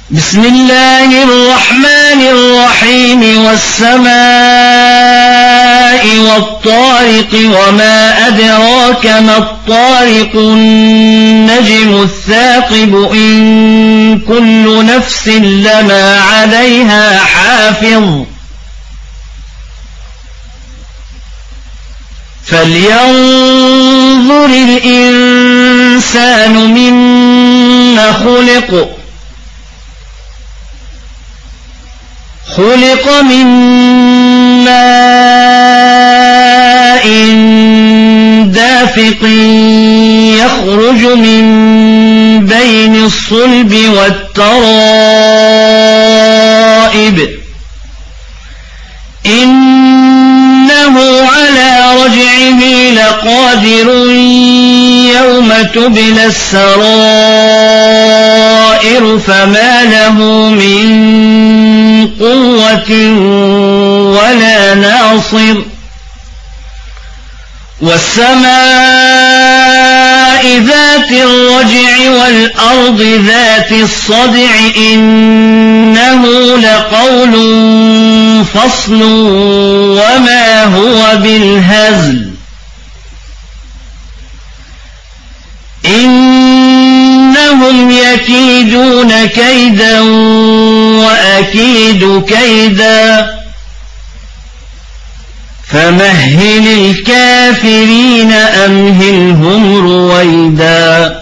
بسم الله الرحمن الرحيم والسماء والطارق وما أدراك ما الطارق النجم الثاقب إن كل نفس لما عليها حافظ فلينظر الإنسان مما خلق من ماء دافق يخرج من بين الصلب والترائب إنه على رجعه لقادر يوم تبلى السرائر فما له من قوة ولا ناصر والسماء ذات الرجع والأرض ذات الصدع إنه لقول فصل وما هو بالهزل إنهم يكيدون كيدا وأكيد كيدا فمهل الكافرين أمهلهم رويدا